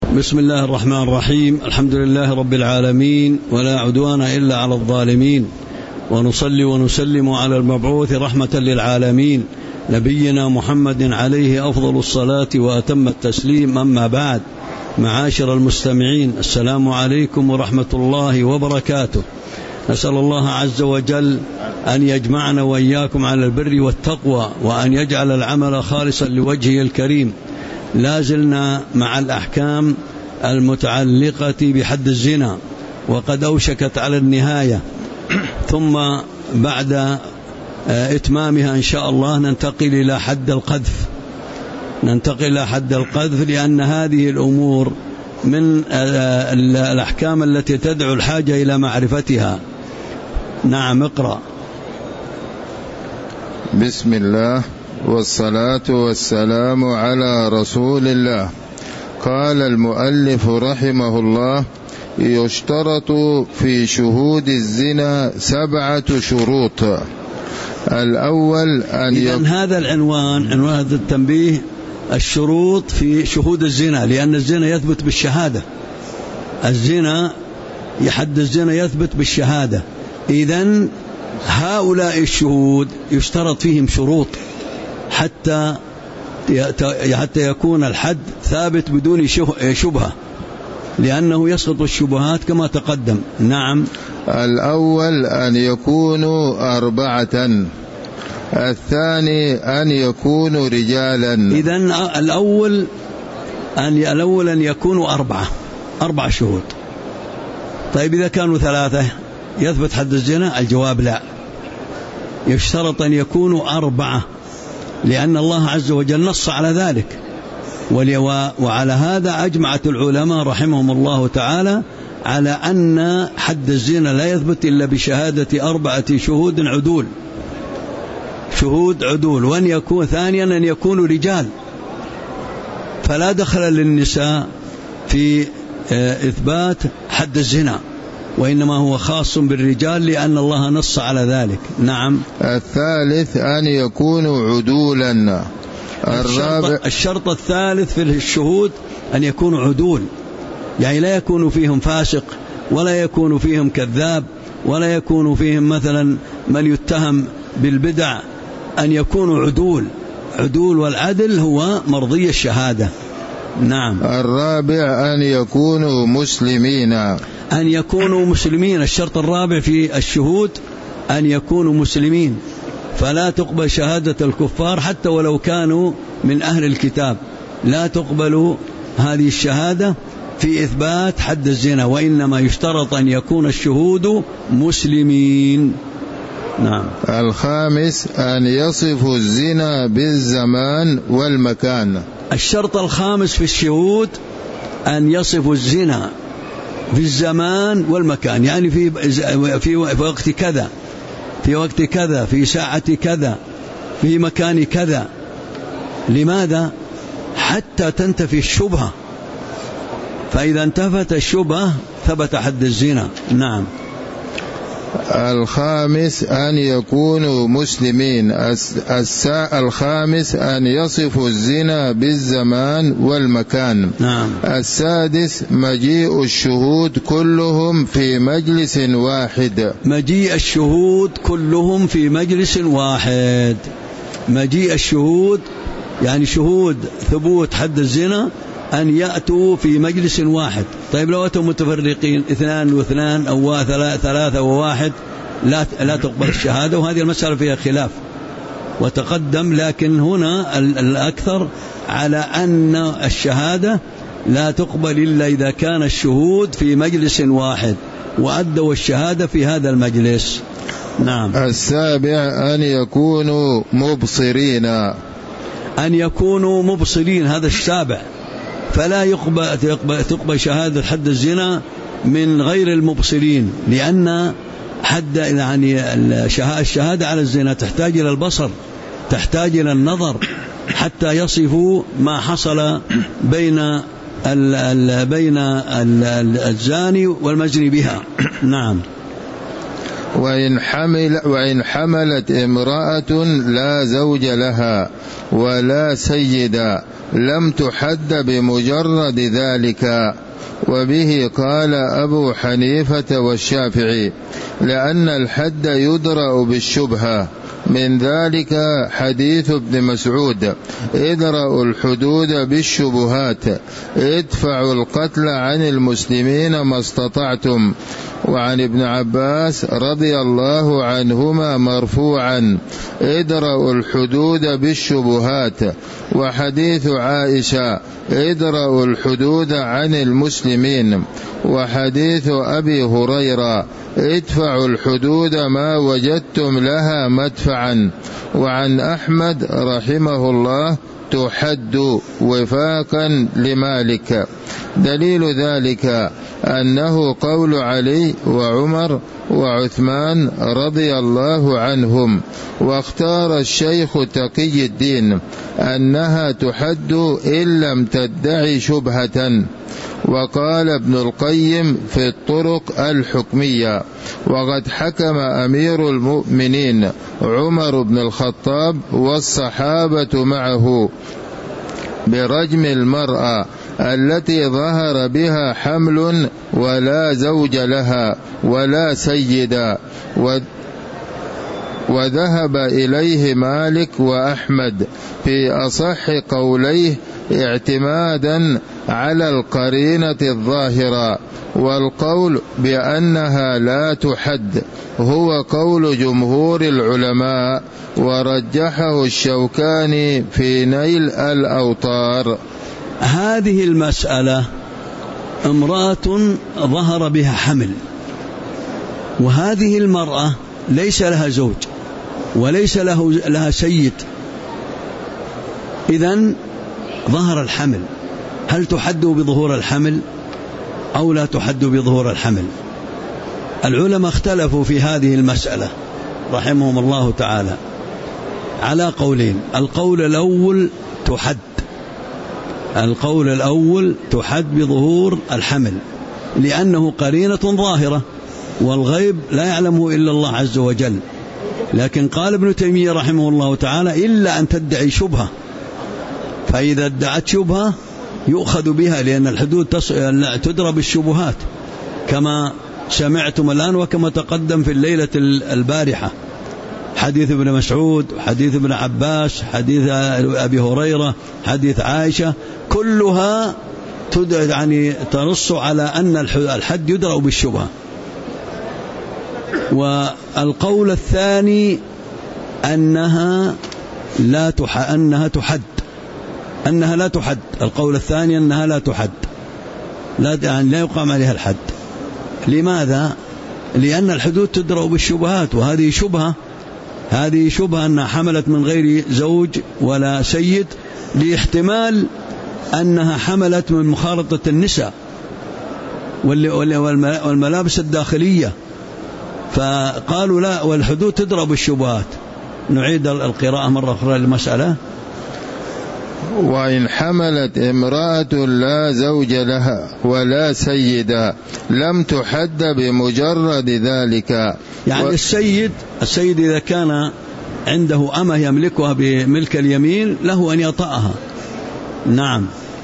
بسم الله الرحمن الرحيم. الحمد لله رب العالمين، ولا عدوان إلا على الظالمين، ونصلي ونسلم على المبعوث رحمة للعالمين نبينا محمد عليه أفضل الصلاة وأتم التسليم. أما بعد، معاشر المستمعين، السلام عليكم ورحمة الله وبركاته. نسأل الله عز وجل أن يجمعنا وإياكم على البر والتقوى، وأن يجعل العمل خالصا لوجهه الكريم. لازلنا مع الأحكام المتعلقة بحد الزنا، وقد أوشكت على النهاية، ثم بعد إتمامها إن شاء الله ننتقل إلى حد القذف، لأن هذه الأمور من الأحكام التي تدعو الحاجة إلى معرفتها. نعم، اقرأ. بسم الله والصلاة والسلام على رسول الله. قال المؤلف رحمه الله: يشترط في شهود الزنا 7 شروط. الأول أن هذا العنوان، عنوان هذا التنبيه، الشروط في شهود الزنا، لأن الزنا يثبت بالشهادة. حد الزنا يثبت بالشهادة. إذن هؤلاء الشهود يشترط فيهم شروط حتى يكون الحد ثابت بدون شبهة، لأنه يسقط الشبهات كما تقدم. نعم. الأول أن يكونوا 4. الثاني أن يكونوا رجالا. إذن الأول أن يكونوا 4 شهود. طيب، إذا كانوا 3 يثبت حد الزنا؟ الجواب لا، يشترط أن يكونوا 4، لأن الله عز وجل نص على ذلك. وعلى هذا أجمعت العلماء رحمهم الله تعالى على أن حد الزنا لا يثبت إلا بشهادة 4 شهود عدول. وأن يكون ثانيا أن يكونوا رجال، فلا دخل للنساء في إثبات حد الزنا، وإنما هو خاص بالرجال لأن الله نص على ذلك. نعم. الثالث أن يكونوا عدولا. الشرط الثالث في الشهود أن يكونوا عدول، يعني لا يكون فيهم فاسق، ولا يكون فيهم كذاب، ولا يكون فيهم مثلا من يتهم بالبدع، أن يكونوا عدول، والعدل هو مرضي الشهادة. نعم. الرابع أن يكونوا مسلمين. الشرط الرابع في الشهود أن يكونوا مسلمين، فلا تقبل شهادة الكفار حتى ولو كانوا من أهل الكتاب، لا تقبل هذه الشهادة في إثبات حد الزنا، وإنما يشترط أن يكون الشهود مسلمين. نعم. الخامس أن يصفوا الزنا بالزمان والمكان. الشرط الخامس في الشهود أن يصفوا الزنا في الزمان والمكان، يعني في وقت كذا، في وقت كذا، في ساعة كذا، في مكان كذا. لماذا؟ حتى تنتفي الشبهة، فإذا انتفت الشبهة ثبت حد الزنا. نعم. الخامس أن يكونوا مسلمين. الخامس أن يصفوا الزنا بالزمان والمكان. نعم. السادس مجيء الشهود كلهم في مجلس واحد. مجيء الشهود كلهم في مجلس واحد. مجيء الشهود يعني شهود ثبوت حد الزنا أن يأتوا في مجلس واحد. طيب، لو أتوا متفرقين 2 و2 أو 3 و1 لا تقبل الشهادة، وهذه المسألة فيها خلاف وتقدم، لكن هنا الأكثر على أن الشهادة لا تقبل إلا إذا كان الشهود في مجلس واحد وأدوا الشهادة في هذا المجلس. نعم. السابع أن يكونوا مبصرين. هذا السابع، فلا تقبل شهادة حد الزنا من غير المبصرين، لأن الشهادة على الزنا تحتاج إلى البصر، تحتاج إلى النظر، حتى يصفوا ما حصل بين الزاني والمزني بها. نعم. وإن حملت امرأة لا زوج لها ولا سيدا لم تحد بمجرد ذلك. وبه قال أبو حنيفة والشافعي، لأن الحد يدرأ بالشبهة، من ذلك حديث ابن مسعود: ادرأوا الحدود بالشبهات، ادفعوا القتل عن المسلمين ما استطعتم. وعن ابن عباس رضي الله عنهما مرفوعا: ادرأوا الحدود بالشبهات. وحديث عائشة: ادرأوا الحدود عن المسلمين. وحديث أبي هريرة: ادفعوا الحدود ما وجدتم لها مدفعا. وعن أحمد رحمه الله: تحد وفاقا لمالك. دليل ذلك أنه قول علي وعمر وعثمان رضي الله عنهم. واختار الشيخ تقي الدين أنها تحد إن لم تدعي شبهة. وقال ابن القيم في الطرق الحكمية: وقد حكم أمير المؤمنين عمر بن الخطاب والصحابة معه برجم المرأة التي ظهر بها حمل ولا زوج لها ولا سيدا، وذهب إليه مالك وأحمد في أصح قوليه اعتمادا على القرينة الظاهرة. والقول بأنها لا تحد هو قول جمهور العلماء، ورجحه الشوكاني في نيل الأوطار. هذه المسألة: امرأة ظهر بها حمل، وهذه المرأة ليس لها زوج وليس لها سيد، إذن ظهر الحمل، هل تحد بظهور الحمل أو لا تحد بظهور الحمل؟ العلماء اختلفوا في هذه المسألة رحمهم الله تعالى على قولين. القول الأول تحد بظهور الحمل، لأنه قرينة ظاهرة والغيب لا يعلمه إلا الله عز وجل. لكن قال ابن تيمية رحمه الله تعالى: إلا أن تدعي شبهة، فإذا ادعت شبهة يؤخذ بها، لأن الحدود تضرب الشبهات كما سمعتم الآن وكما تقدم في الليلة البارحة، حديث ابن مسعود، حديث ابن عباس، حديث أبي هريرة، حديث عائشة، كلها تنص على أن الحد يدرأ بالشبهة. والقول الثاني أنها لا تحد. القول الثاني أنها لا تحد، لا يقام عليها الحد. لماذا؟ لأن الحدود تدرأ بالشبهات، وهذه شبهة أنها حملت من غير زوج ولا سيد، لاحتمال أنها حملت من مخالطة النساء والملابس الداخلية، فقالوا لا، والحدود تدرأ بالشبهات. نعيد القراءة مرة أخرى للمسألة: وإن حملت امرأة لا زوج لها ولا سيدا لم تحد بمجرد ذلك. يعني السيد إذا كان عنده أمة يملكها بملك اليمين له أن يطأها. نعم.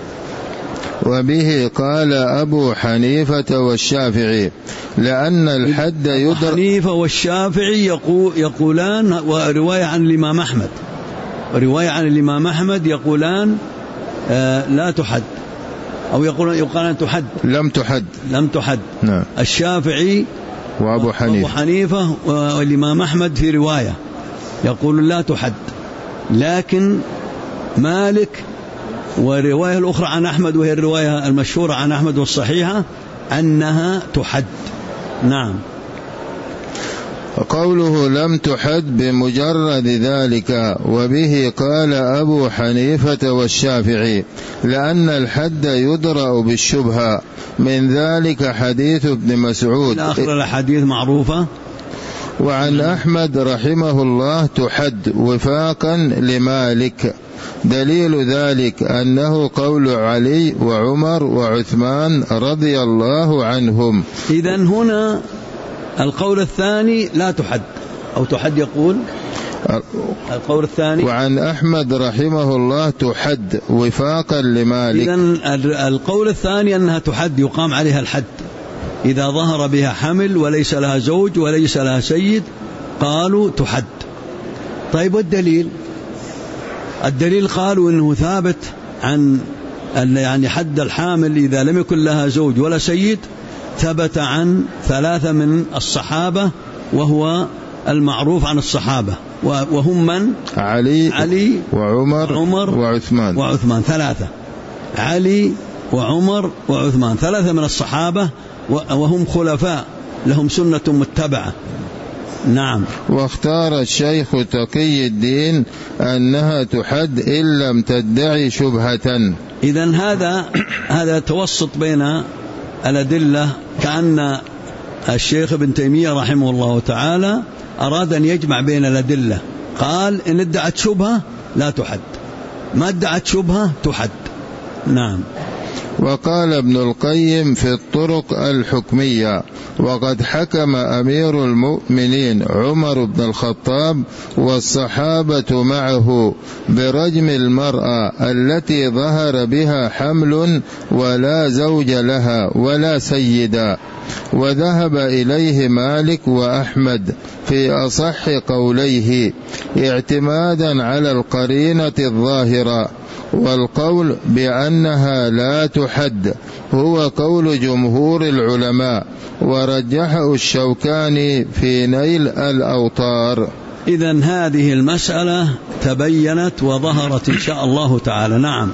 وبه قال أبو حنيفة والشافعي، لأن الحد أبو حنيفة والشافعي يقولان، ورواية عن الإمام أحمد يقولان لا تحد، أو يقولان تحد، لم تحد. نعم. الشافعي وأبو حنيفة والإمام أحمد في رواية يقول لا تحد، لكن مالك والرواية الأخرى عن أحمد، وهي الرواية المشهورة عن أحمد والصحيحة، أنها تحد. نعم. قوله لم تحد بمجرد ذلك. وبه قال أبو حنيفة والشافعي، لأن الحد يدرأ بالشبهة، من ذلك حديث ابن مسعود. آخر الحديث معروفة. وعن أحمد رحمه الله: تحد وفاقا لمالك. دليل ذلك أنه قول علي وعمر وعثمان رضي الله عنهم. إذن هنا القول الثاني لا تحد أو تحد يقول القول الثاني. وعن أحمد رحمه الله تحد وفاقا لمالك. إذن القول الثاني أنها تحد يقام عليها الحد إذا ظهر بها حمل وليس لها زوج وليس لها سيد قالوا تحد. طيب والدليل؟ الدليل قالوا إنه ثابت عن يعني حد الحامل إذا لم يكن لها زوج ولا سيد ثبت عن 3 من الصحابة وهو المعروف عن الصحابة وهم من؟ علي وعمر وعثمان 3. علي وعمر وعثمان 3 من الصحابة وهم خلفاء لهم سنة متبعة. نعم. واختار الشيخ تقي الدين أنها تحد إن لم تدعي شبهة. إذن هذا توسط بين الأدلة، كأن الشيخ ابن تيمية رحمه الله تعالى أراد أن يجمع بين الأدلة، قال إن ادعت شبهة لا تحد، ما ادعت شبهة تحد. نعم. وقال ابن القيم في الطرق الحكمية: وقد حكم أمير المؤمنين عمر بن الخطاب والصحابة معه برجم المرأة التي ظهر بها حمل ولا زوج لها ولا سيدا، وذهب إليه مالك وأحمد في أصح قوليه اعتمادا على القرينة الظاهرة، والقول بأنها لا تحد هو قول جمهور العلماء، ورجحه الشوكاني في نيل الأوطار. إذن هذه المسألة تبينت وظهرت إن شاء الله تعالى. نعم.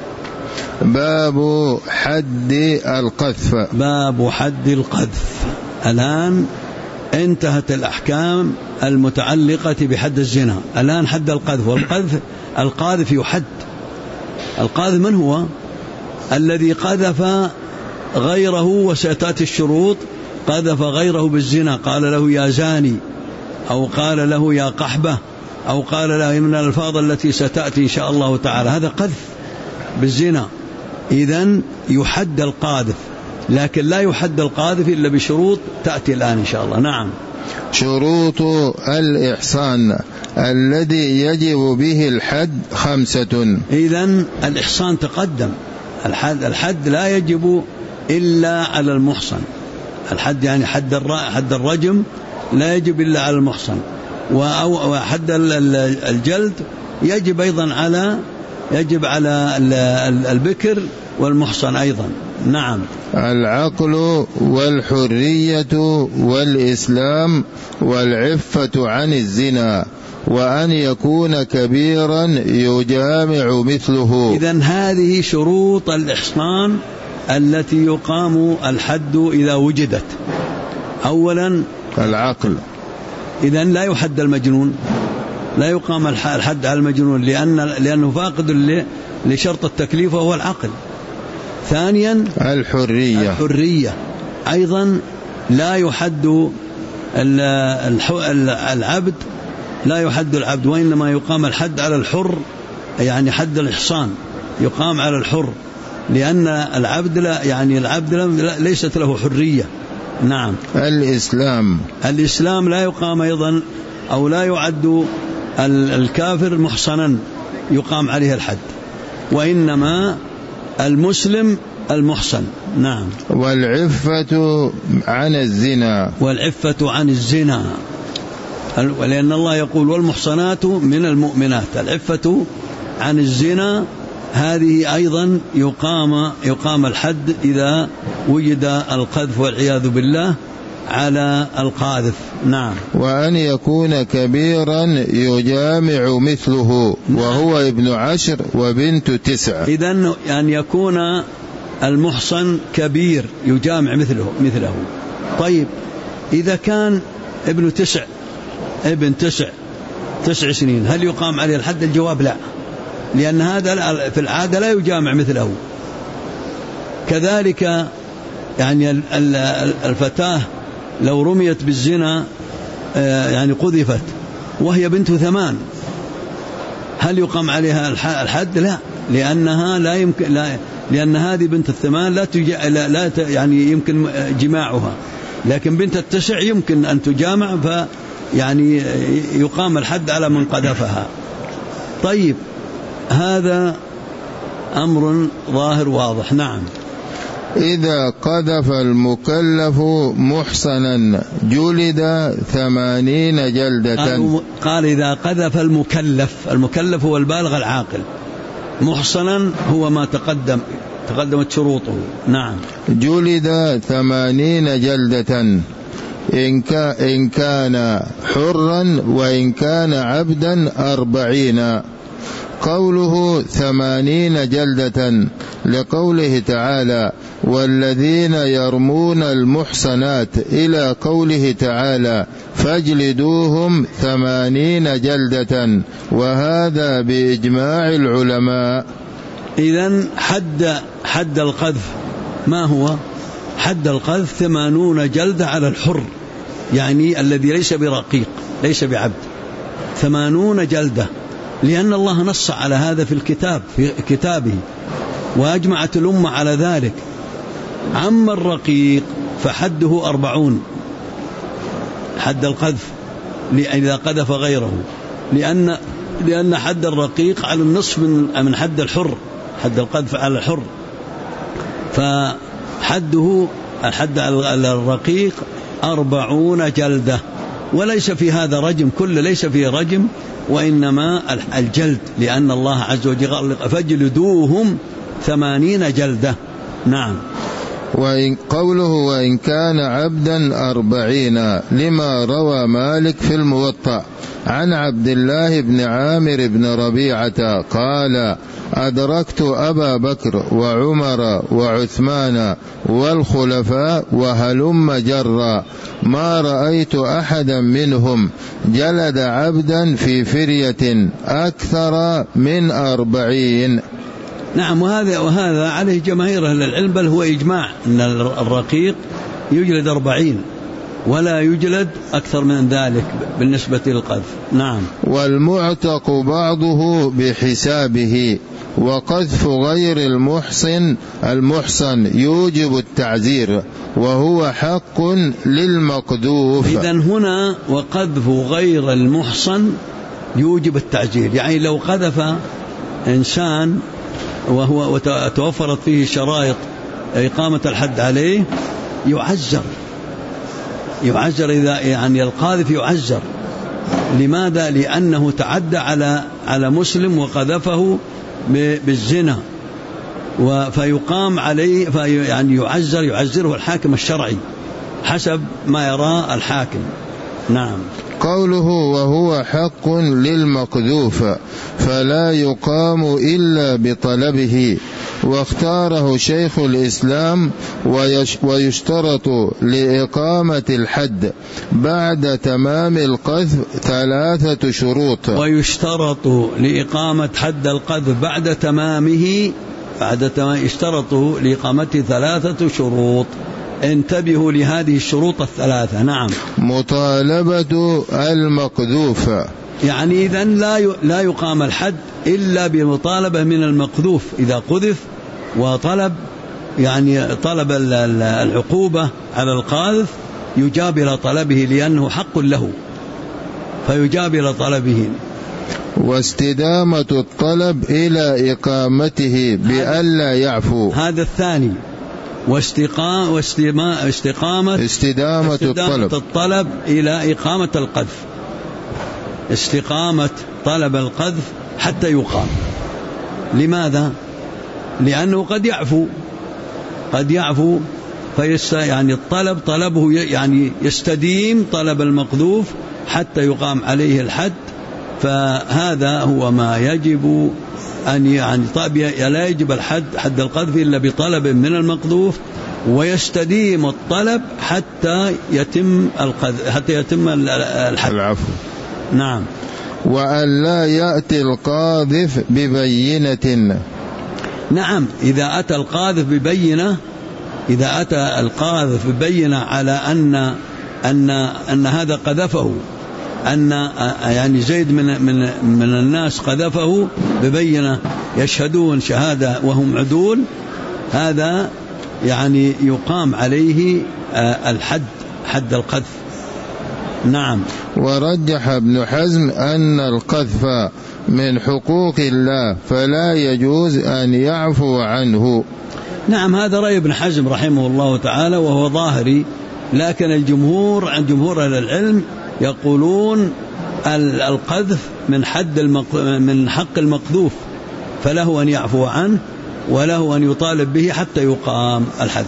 باب حد القذف. باب حد القذف. الآن انتهت الأحكام المتعلقة بحد الزنا، الآن حد القذف. والقذف القاذف يحد. القاذف من هو؟ الذي قذف غيره، وستأتي الشروط، قذف غيره بالزنا، قال له يا زاني، أو قال له يا قحبة، أو قال له من الألفاظ التي ستأتي إن شاء الله تعالى، هذا قذف بالزنا. إذن يحد القاذف، لكن لا يحد القاذف إلا بشروط تأتي الآن إن شاء الله. نعم. شروط الإحصان الذي يجب به الحد 5. إذن الإحصان تقدم. الحد لا يجب إلا على المحصن. الحد يعني حد الرجم لا يجب إلا على المحصن، وحد الجلد يجب أيضا على البكر والمحصن أيضا. نعم. العقل والحرية والإسلام والعفة عن الزنا، وأن يكون كبيرا يجامع مثله. إذن هذه شروط الإحصان التي يقام الحد إذا وجدت. أولا العقل. إذن لا يحد المجنون، لا يقام الحد على المجنون لأنه فاقد لشرط التكليف وهو العقل. ثانيا الحرية أيضا لا يحد العبد، لا يحد العبد، وإنما يقام الحد على الحر، يعني حد الإحصان يقام على الحر، لأن العبد ليست له حرية. نعم. الإسلام لا يقام أيضا، أو لا يعد الكافر محصنا يقام عليه الحد، وإنما المسلم المحصن. نعم. والعفة عن الزنا، لأن الله يقول والمحصنات من المؤمنات. العفة عن الزنا هذه أيضا يقام الحد إذا وجد القذف والعياذ بالله على القاذف. نعم. وأن يكون كبيرا يجامع مثله، وهو ابن 10 وبنت 9. إذن أن يكون المحصن كبير يجامع مثله. طيب إذا كان ابن 9 سنين هل يقام عليه الحد؟ الجواب لا، لأن هذا في العادة لا يجامع مثله. كذلك يعني الفتاة لو رميت بالزنا يعني قذفت وهي بنت 8 هل يقام عليها الحد؟ لا، لأنها لا يمكن، لأن هذه بنت 8 لا يعني يمكن جماعها، لكن بنت التسع يمكن أن تجامع يعني يقام الحد على من قذفها. طيب هذا أمر ظاهر واضح. نعم. إذا قذف المكلف محصنا جلد 80 جلدة. قال إذا قذف المكلف هو البالغ العاقل، محصنا هو ما تقدمت شروطه. نعم. جلد 80 جلدة إن كان حرا، وإن كان عبدا 40. قوله 80 جلدة لقوله تعالى والذين يرمون المحصنات إلى قوله تعالى فاجلدوهم 80 جلدة، وهذا بإجماع العلماء. إذن حد القذف ما هو؟ حد القذف 80 جلدة على الحر، يعني الذي ليس برقيق ليس بعبد، 80 جلدة، لأن الله نص على هذا في كتابه وأجمعت الأمة على ذلك. عم الرقيق فحده 40 حد القذف إذا قذف غيره، لأن حد الرقيق على النصف من حد الحر، حد القذف على الحر، فحده الحد على الرقيق 40 جلدة. وليس في هذا رجم، كل ليس فيه رجم، وإنما الجلد، لأن الله عز وجل قال فاجلدوهم 80 جلدة. نعم. قوله وإن كان عبدا 40 لما روى مالك في الموطأ عن عبد الله بن عامر بن ربيعة قال أدركت أبا بكر وعمر وعثمان والخلفاء وهلم جرا ما رأيت أحدا منهم جلد عبدا في فرية أكثر من 40. نعم. وهذا عليه جماهير أهل العلم، بل هو إجماع أن الرقيق يجلد 40 ولا يجلد أكثر من ذلك بالنسبة للقذف. نعم. والمعتق بعضه بحسابه، وقذف غير المحصن يوجب التعزير، وهو حق للمقذوف. إذن هنا وقذف غير المحصن يوجب التعزير، يعني لو قذف إنسان وهو توفرت فيه شرائط إقامة الحد عليه يعزر إذا يعني القاذف يعزر. لماذا؟ لأنه تعدى على مسلم وقذفه بالزنا، فيقام عليه يعني يعزره الحاكم الشرعي حسب ما يرى الحاكم. نعم. قوله وهو حق للمقذوف فلا يقام إلا بطلبه، واختاره شيخ الإسلام ويشترط لإقامة الحد بعد تمام القذف 3 شروط. ويشترط لإقامة حد القذف بعد تمامه يشترط لإقامته 3 شروط. انتبهوا لهذه الشروط 3. نعم. مطالبة المقذوف، يعني إذن لا يقام الحد إلا بمطالبة من المقذوف. إذا قذف وطلب يعني طلب العقوبة على القاذف يجاب إلى طلبه لأنه حق له، فيجاب إلى طلبه. واستدامة الطلب إلى إقامته بألا يعفو، هذا الثاني. استدامة الطلب إلى إقامة القذف، استقامة طلب القذف حتى يقام. لماذا؟ لأنه قد يعفو يعني طلبه يعني يستديم طلب المقذوف حتى يقام عليه الحد. فهذا هو ما يجب أن يعني لا يجب حد القذف إلا بطلب من المقذوف، ويستديم الطلب حتى يتم الحد. العفو. نعم. وأن لا يأتي القاذف ببينة. نعم. إذا أتى القاذف ببينة على أن هذا قذفه، أن يعني زيد من الناس قذفه ببينة يشهدون شهادة وهم عدول، هذا يعني يقام عليه الحد حد القذف. نعم. ورجح ابن حزم أن القذف من حقوق الله فلا يجوز أن يعفو عنه. نعم، هذا رأي ابن حزم رحمه الله تعالى وهو ظاهري، لكن الجمهور عند جمهور أهل العلم يقولون القذف من حق المقذوف، فله أن يعفو عنه وله أن يطالب به حتى يقام الحد.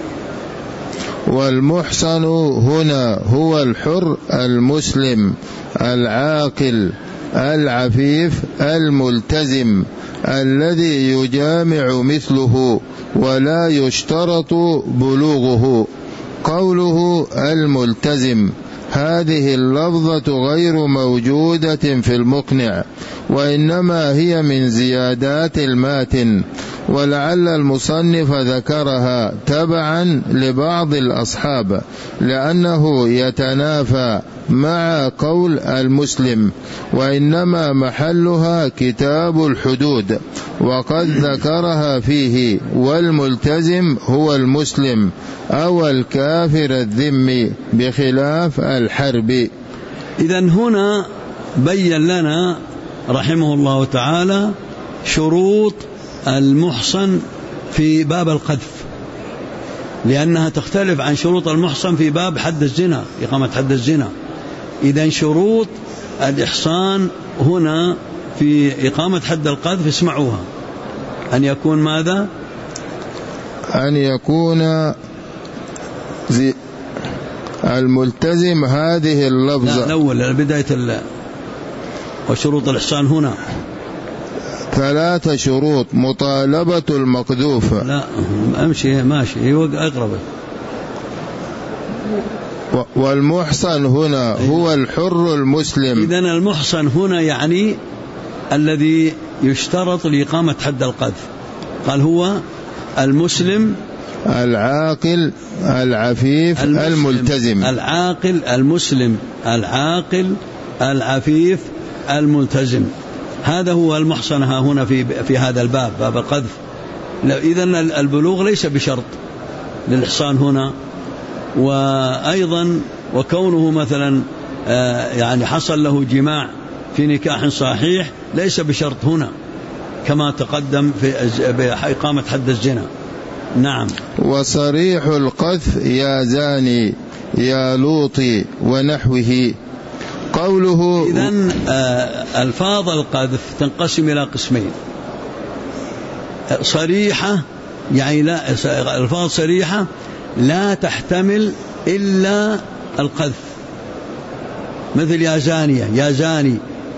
والمحصن هنا هو الحر المسلم العاقل العفيف الملتزم الذي يجامع مثله ولا يشترط بلوغه. قوله الملتزم هذه اللفظة غير موجودة في المقنع، وإنما هي من زيادات الماتن، ولعل المصنف ذكرها تبعا لبعض الأصحاب لأنه يتنافى مع قول المسلم، وإنما محلها كتاب الحدود وقد ذكرها فيه. والملتزم هو المسلم أو الكافر الذمي بخلاف الحرب. إذن هنا بين لنا رحمه الله تعالى شروط المحصن في باب القذف، لأنها تختلف عن شروط المحصن في باب حد الزنا، إقامة حد الزنا. إذن شروط الإحصان هنا في إقامة حد القذف اسمعوها، أن يكون ماذا؟ أن يكون الملتزم هذه اللفظة. لا، الأول بداية وشروط الإحصان هنا 3 شروط. مطالبة المقذوف. لا أمشي ماشي أقرب. والمحصن هنا هو الحر المسلم. إذن المحصن هنا يعني الذي يشترط لإقامة حد القذف، قال هو المسلم العاقل العفيف الملتزم. العاقل المسلم العاقل العفيف الملتزم، هذا هو المحصن هنا في هذا الباب، باب القذف. إذن البلوغ ليس بشرط للإحصان هنا. وأيضا وكونه مثلا يعني حصل له جماع في نكاح صحيح ليس بشرط هنا كما تقدم في إقامة حد الزنا. نعم. وصريح القذف يا زاني يا لوطي ونحوه. قوله إذن ألفاظ القذف تنقسم إلى قسمين: صريحة يعني لا ألفاظ صريحة لا تحتمل إلا القذف، مثل يا زانية يا زاني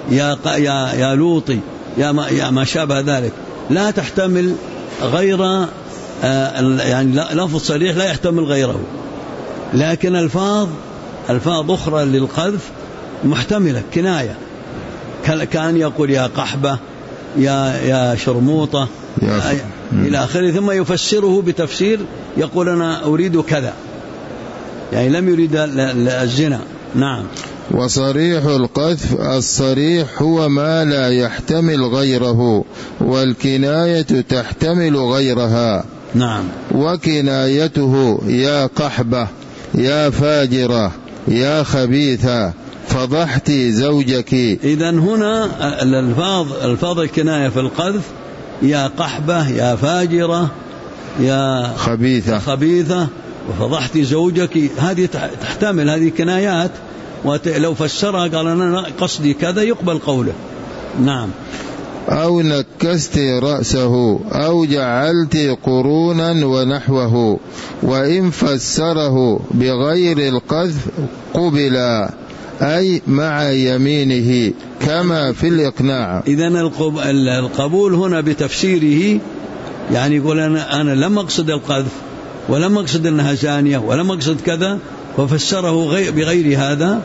يا لوطي يا ما شابه ذلك، لا تحتمل غير يعني لفظ صريح لا يحتمل غيره. لكن ألفاظ أخرى للقذف محتملة كناية، كان يقول يا قحبة يا شرموطة إلى آخره، ثم يفسره بتفسير يقول أنا أريد كذا، يعني لم يريد الزنا. نعم. وصريح القذف الصريح هو ما لا يحتمل غيره، والكناية تحتمل غيرها. نعم. وكنايته يا قحبة يا فاجرة يا خبيثة فضحت زوجك. إذن هنا الفاظ الكناية في القذف يا قحبة يا فاجرة يا خبيثة وفضحت زوجك، هذه تحتمل، هذه كنايات، ولو فسرها قال أنا قصدي كذا يقبل قوله. نعم. أو نكست رأسه أو جعلت قرونا ونحوه. وإن فسره بغير القذف قبلا، أي مع يمينه كما في الإقناع. إذن القبول هنا بتفسيره يعني يقول أنا لم أقصد القذف ولم أقصد أنها زانية ولم أقصد كذا، وفسره بغير هذا،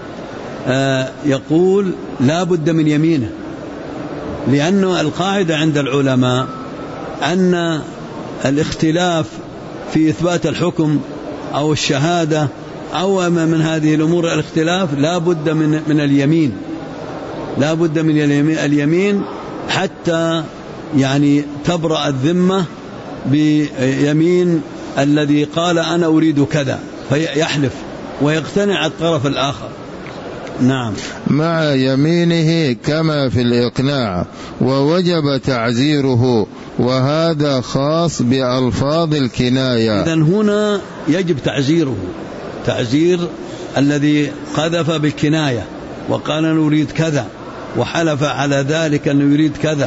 يقول لا بد من يمينه، لأنه القاعدة عند العلماء أن الاختلاف في إثبات الحكم أو الشهادة أو من هذه الأمور الاختلاف لا بد من اليمين، لا بد من اليمين حتى يعني تبرأ الذمة بيمين الذي قال أنا أريد كذا، فيحلف ويقتنع الطرف الآخر. نعم. مع يمينه كما في الإقناع، ووجب تعزيره، وهذا خاص بألفاظ الكناية. إذن هنا يجب تعزيره، تعزير الذي قذف بالكناية وقال نريد كذا وحلف على ذلك أنه يريد كذا،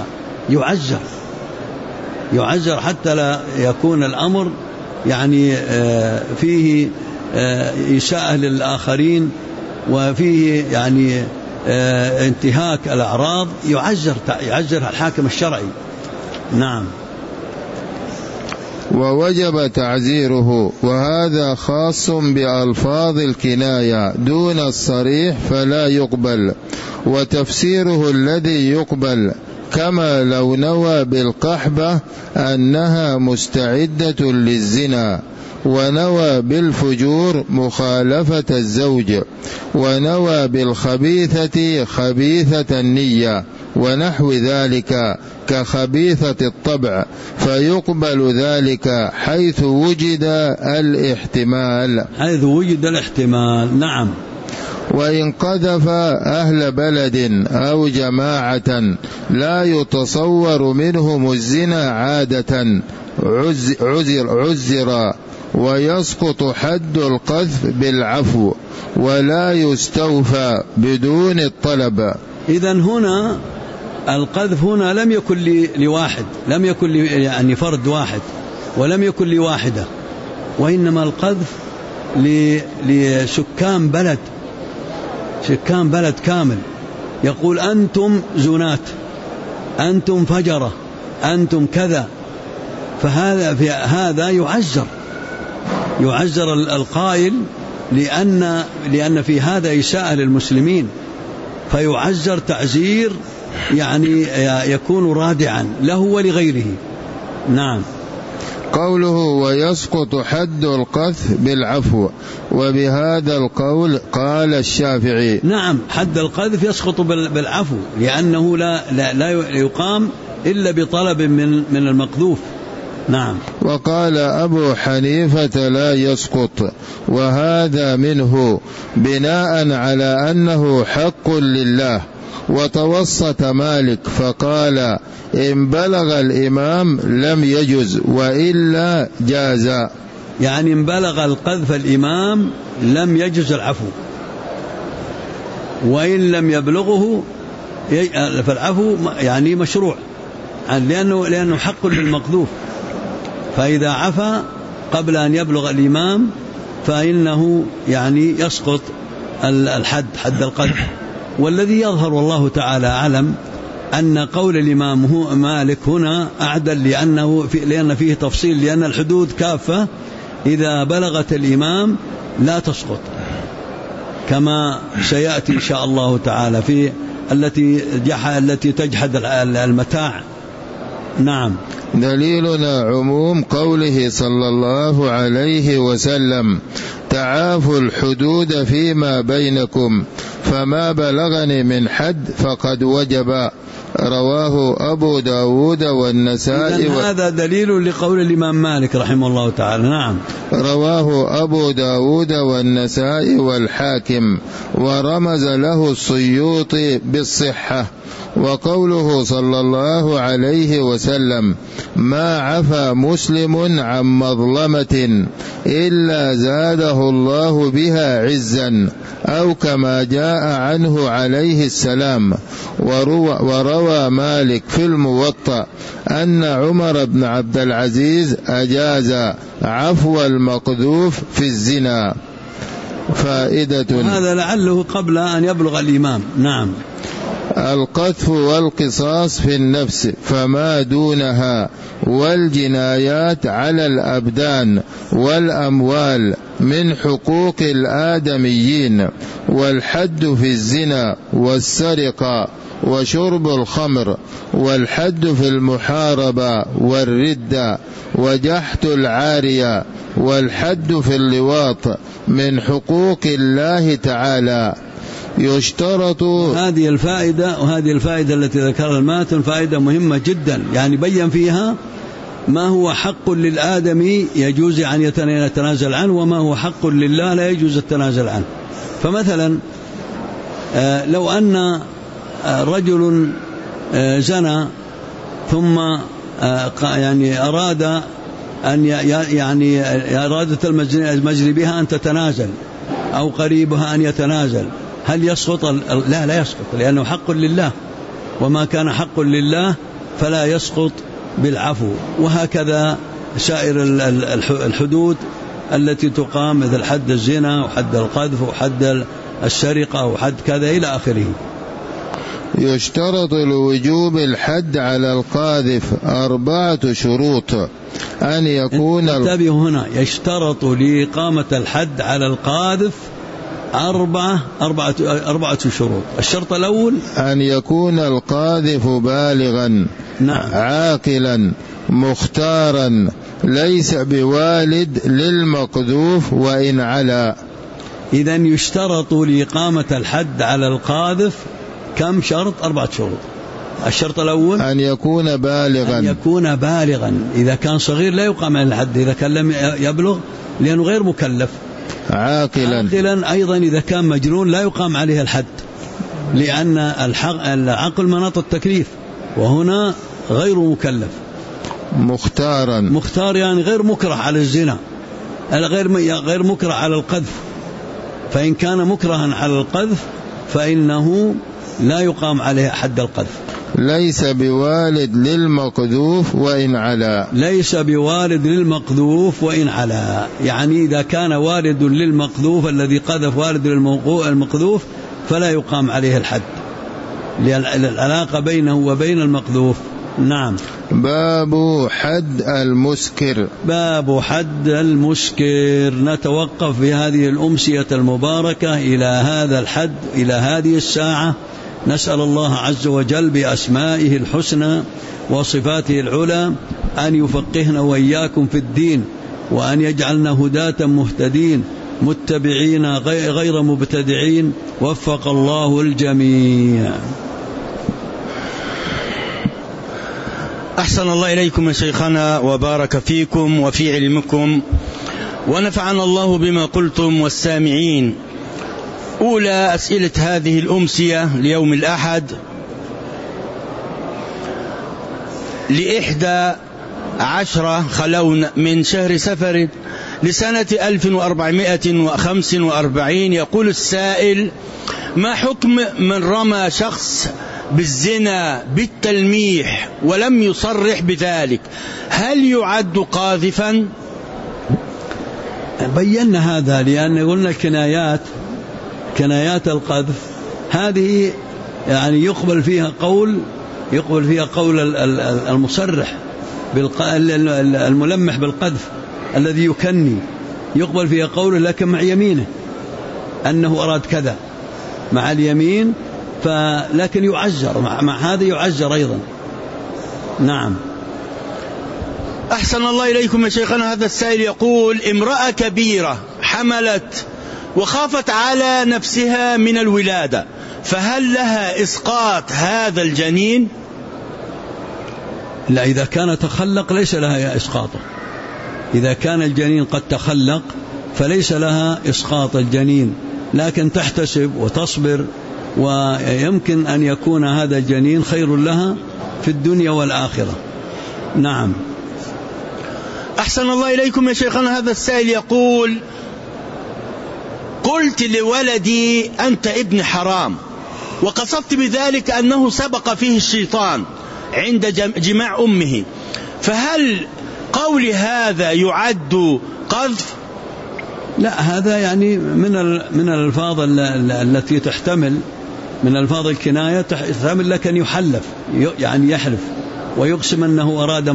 يعزر حتى لا يكون الأمر يعني فيه إساءة للآخرين وفيه يعني انتهاك الأعراض، يعزر الحاكم الشرعي. نعم. ووجب تعزيره، وهذا خاص بألفاظ الكناية دون الصريح فلا يقبل، وتفسيره الذي يقبل كما لو نوى بالقحبة أنها مستعدة للزنا، ونوى بالفجور مخالفة الزوج، ونوى بالخبيثة خبيثة النية ونحو ذلك كخبيثة الطبع، فيقبل ذلك حيث وجد الاحتمال. نعم. وإن قذف أهل بلد أو جماعة لا يتصور منهم الزنا عادة عزر، ويسقط حد القذف بالعفو، ولا يستوفى بدون الطلب. إذن هنا القذف هنا لم يكن لواحد، لم يكن يعني فرد واحد، ولم يكن لواحدة، وإنما القذف لسكان بلد كامل، يقول أنتم زنات، أنتم فجرة، أنتم كذا، فهذا يعزر القائل لأن في هذا إساءة للمسلمين، فيعزر تعزير يعني يكون رادعا له ولغيره. نعم. قوله ويسقط حد القذف بالعفو، وبهذا القول قال الشافعي. نعم، حد القذف يسقط بالعفو، لأنه لا يقام إلا بطلب من المقذوف. نعم. وقال أبو حنيفة لا يسقط، وهذا منه بناء على أنه حق لله. وتوسط مالك فقال إن بلغ الإمام لم يجز وإلا جاز، يعني إن بلغ القذف الإمام لم يجز العفو، وإن لم يبلغه فالعفو يعني مشروع، لأنه حق للمقذوف، فإذا عفا قبل أن يبلغ الإمام فإنه يعني يسقط حد القذف. والذي يظهر والله تعالى أعلم أن قول الإمام مالك هنا أعدل، لأن فيه تفصيل، لأن الحدود كافة إذا بلغت الإمام لا تسقط، كما سيأتي إن شاء الله تعالى في التي تجحد المتاع. نعم. دليلنا عموم قوله صلى الله عليه وسلم تعافوا الحدود فيما بينكم، فما بلغني من حد فقد وجب، رواه أبو داود والنسائي. هذا دليل لقول الإمام مالك رحمه الله تعالى. نعم. رواه أبو داود والنسائي والحاكم، ورمز له السيوطي بالصحة. وقوله صلى الله عليه وسلم ما عفا مسلم عن مظلمة إلا زاده الله بها عزا، أو كما جاء عنه عليه السلام. وروى مالك في الموطأ أن عمر بن عبد العزيز أجاز عفو المقذوف في الزنا. فائدة، هذا لعله قبل أن يبلغ الإمام. نعم. القذف والقصاص في النفس فما دونها، والجنايات على الأبدان والأموال من حقوق الآدميين، والحد في الزنا والسرقة وشرب الخمر، والحد في المحاربة والردة وجحت العارية، والحد في اللواط من حقوق الله تعالى. يشترط هذه الفائدة التي ذكرها الماتن فائدة مهمة جدا، يعني بين فيها ما هو حق للآدمي يجوز أن يتنازل عنه، وما هو حق لله لا يجوز التنازل عنه. فمثلا لو أن رجل زنى ثم يعني أراد أن يعني أرادت المجري بها أن تتنازل أو قريبها أن يتنازل، هل يسقط؟ لا يسقط، لأنه حق لله، وما كان حق لله فلا يسقط بالعفو. وهكذا سائر الحدود التي تقام مثل حد الزنا وحد القذف وحد السرقة وحد كذا إلى آخره. يشترط لوجوب الحد على القاذف 4 شروط. أن يكون انتبهوا هنا، يشترط لإقامة الحد على القاذف أربعة شروط. الشرط الأول أن يكون القاذف بالغا، نعم، عاقلا، مختارا، ليس بوالد للمقذوف وإن علا. إذن يشترط لإقامة الحد على القاذف كم شرط؟ 4 شروط. الشرط الأول أن يكون بالغا. أن يكون بالغا، إذا كان صغير لا يقام عليه الحد، إذا كان لم يبلغ لأنه غير مكلف. عاقلا أيضا، إذا كان مجنون لا يقام عليه الحد، لأن العقل مناط التكليف، وهنا غير مكلف. مختار يعني غير مكره على الزنا، غير مكره على القذف، فإن كان مكرها على القذف فإنه لا يقام عليه حد القذف. ليس بوالد للمقذوف وإن علا. ليس بوالد للمقذوف وإن علا، يعني إذا كان والد للمقذوف الذي قذف والد المقذوف فلا يقام عليه الحد، للعلاقة بينه وبين المقذوف. نعم. باب حد المسكر. باب حد المسكر. نتوقف في هذه الأمسية المباركة إلى هذا الحد، إلى هذه الساعة. نسأل الله عز وجل بأسمائه الحسنى وصفاته العلى أن يفقهنا وإياكم في الدين، وأن يجعلنا هداة مهتدين متبعين غير مبتدعين. وفق الله الجميع. أحسن الله إليكم يا شيخنا، وبارك فيكم وفي علمكم، ونفعنا الله بما قلتم والسامعين. أولى أسئلة هذه الأمسية ليوم الأحد 11 خلون من شهر سفر لسنة 1445. يقول السائل: ما حكم من رمى شخص بالزنا بالتلميح ولم يصرح بذلك، هل يعد قاذفا؟ بينا هذا، لأن قلنا كنايات القذف هذه يعني يقبل فيها قول المصرح الملمح بالقذف الذي يكني، يقبل فيها قوله، لكن مع يمينه أنه أراد كذا مع اليمين، لكن يعزر مع هذا، يعزر أيضا. نعم. أحسن الله إليكم يا شيخنا. هذا السائل يقول: امرأة كبيرة حملت وخافت على نفسها من الولادة، فهل لها إسقاط هذا الجنين؟ لا، إذا كان تخلق ليس لها إسقاطه. إذا كان الجنين قد تخلق فليس لها إسقاط الجنين، لكن تحتسب وتصبر، ويمكن أن يكون هذا الجنين خير لها في الدنيا والآخرة. نعم. أحسن الله إليكم يا شيخنا. هذا السائل يقول: قلت لولدي أنت ابن حرام، وقصدت بذلك أنه سبق فيه الشيطان عند جماع أمه، فهل قولي هذا يعد قذف؟ لا، هذا يعني من الألفاظ التي تحتمل، من ألفاظ الكناية تحتمل، لكن يحلف، يعني يحلف ويقسم أنه أراد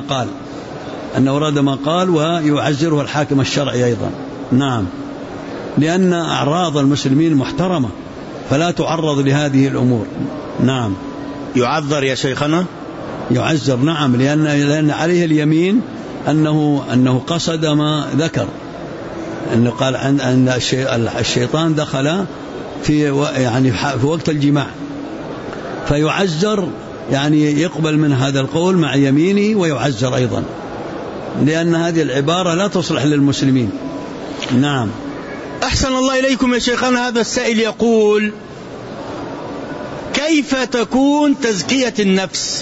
ما قال، ويعزره الحاكم الشرعي أيضا. نعم. لأن أعراض المسلمين محترمة فلا تعرض لهذه الأمور. نعم. يعذر يا شيخنا؟ يعزر، نعم، لأن عليه اليمين أنه قصد ما ذكر، أنه قال أن الشيطان دخل في وقت الجماع، فيعزر يعني يقبل من هذا القول مع يمينه ويعزر أيضا، لأن هذه العبارة لا تصلح للمسلمين. نعم. أحسن الله إليكم يا شيخنا. هذا السائل يقول: كيف تكون تزكية النفس؟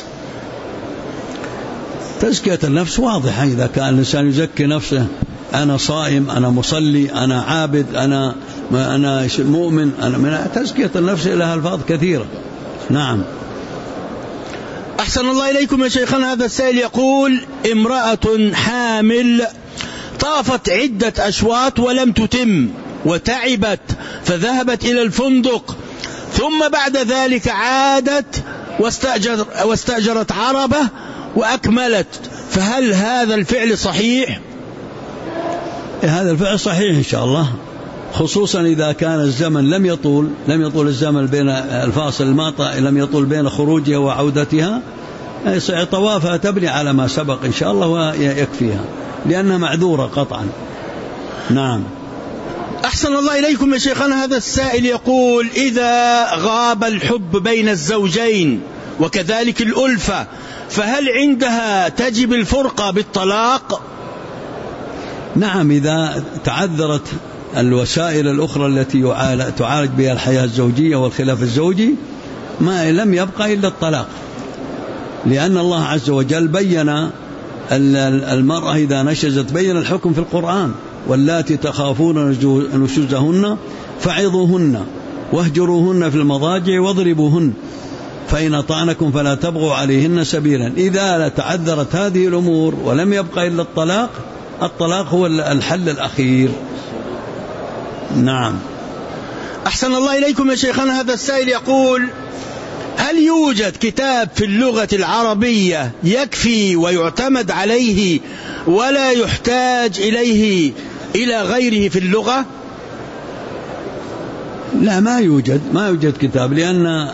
تزكية النفس واضحة، إذا كان الإنسان يزكي نفسه: أنا صائم، أنا مصلي، أنا عابد، أنا مؤمن، من تزكية النفس لها ألفاظ كثيرة. نعم. أحسن الله إليكم يا شيخنا. هذا السائل يقول: امرأة حامل طافت عدة أشواط ولم تتم وتعبت فذهبت إلى الفندق، ثم بعد ذلك عادت واستأجرت عربة وأكملت، فهل هذا الفعل صحيح؟ هذا الفعل صحيح إن شاء الله، خصوصا إذا كان الزمن لم يطول الزمن بين الفاصل، لم يطول بين خروجها وعودتها، طوافها تبني على ما سبق إن شاء الله ويكفيها، لأنها معذورة قطعا. نعم. أحسن الله إليكم يا شيخنا. هذا السائل يقول: إذا غاب الحب بين الزوجين وكذلك الألفة، فهل عندها تجب الفرقة بالطلاق؟ نعم، إذا تعذرت الوسائل الأخرى التي تعالج بها الحياة الزوجية والخلاف الزوجي، ما لم يبقى إلا الطلاق، لأن الله عز وجل بين المرأة إذا نشزت، بين الحكم في القرآن: واللاتي تخافون نشوزهن فعظوهن واهجروهن في المضاجع واضربوهن فإن أطعنكم فلا تبغوا عليهن سبيلا. إذا تعذرت هذه الأمور ولم يبقى إلا الطلاق هو الحل الأخير. نعم. أحسن الله إليكم يا شيخنا. هذا السائل يقول: هل يوجد كتاب في اللغة العربية يكفي ويعتمد عليه ولا يحتاج إلى غيره في اللغة؟ لا، ما يوجد كتاب، لأن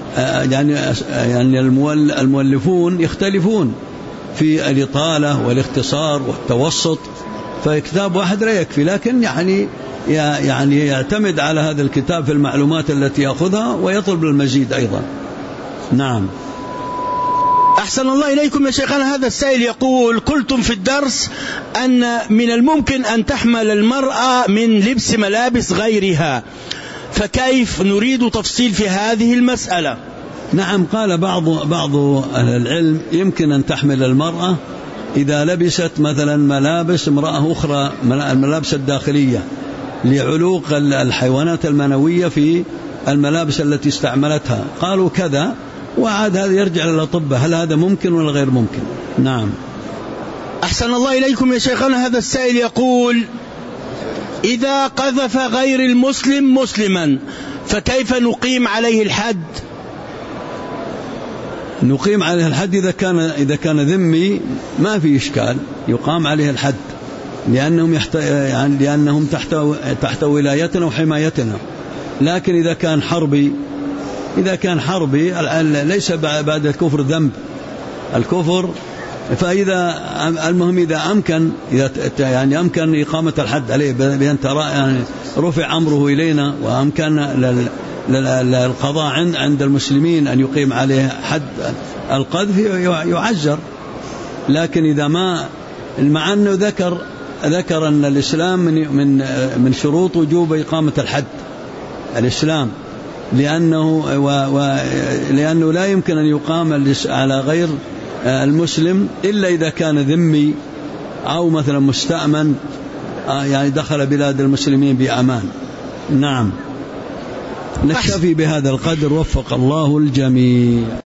يعني المؤلفون يختلفون في الإطالة والاختصار والتوسط، فكتاب واحد لا يكفي، لكن يعني يعتمد على هذا الكتاب في المعلومات التي يأخذها ويطلب المزيد أيضا. نعم. أحسن الله إليكم يا شيخنا. هذا السائل يقول: قلتم في الدرس أن من الممكن أن تحمل المرأة من لبس ملابس غيرها، فكيف؟ نريد تفصيل في هذه المسألة. نعم، قال بعض أهل العلم: يمكن أن تحمل المرأة إذا لبست مثلا ملابس امرأة أخرى، الملابس الداخلية، لعلوق الحيوانات المنوية في الملابس التي استعملتها. قالوا كذا، وعاد هذا يرجع للأطباء، هل هذا ممكن ولا غير ممكن؟ نعم. أحسن الله إليكم يا شيخنا. هذا السائل يقول: إذا قذف غير المسلم مسلما، فكيف نقيم عليه الحد؟ نقيم عليه الحد إذا كان ذمي ما في إشكال، يقام عليه الحد، لأنهم تحت ولايتنا وحمايتنا. لكن إذا كان حربي ليس بعد الكفر ذنب، الكفر. فإذا المهم إذا أمكن إقامة الحد عليه، بأن ترى رفع أمره إلينا وأمكن القضاء عند المسلمين أن يقيم عليه حد القذف يعزر. لكن إذا مع أنه ذكر أن الإسلام من شروط وجوب إقامة الحد الإسلام، لأنه لا يمكن أن يقام على غير المسلم إلا إذا كان ذمي أو مثلا مستأمن، يعني دخل بلاد المسلمين بأمان. نعم. نكتفي بهذا القدر، وفق الله الجميع.